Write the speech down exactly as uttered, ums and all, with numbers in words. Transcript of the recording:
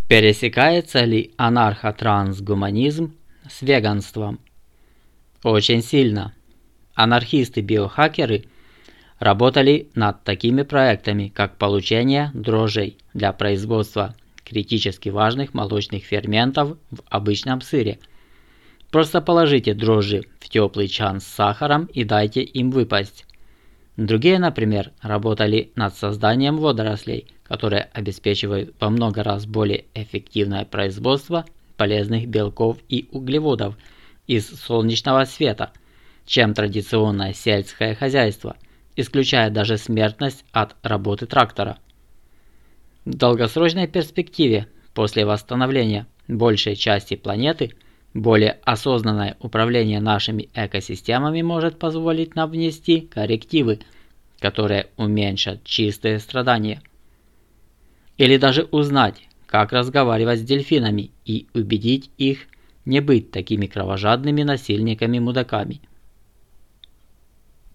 Пересекается ли анархо-трансгуманизм с веганством? Очень сильно. Анархисты-биохакеры работали над такими проектами, как получение дрожжей для производства критически важных молочных ферментов в обычном сыре. Просто положите дрожжи в теплый чан с сахаром и дайте им выпасть. Другие, например, работали над созданием водорослей, которые обеспечивают во много раз более эффективное производство полезных белков и углеводов из солнечного света, чем традиционное сельское хозяйство, исключая даже смертность от работы трактора. В долгосрочной перспективе, после восстановления большей части планеты, более осознанное управление нашими экосистемами может позволить нам внести коррективы, которые уменьшат чистые страдания. Или даже узнать, как разговаривать с дельфинами и убедить их не быть такими кровожадными насильниками-мудаками.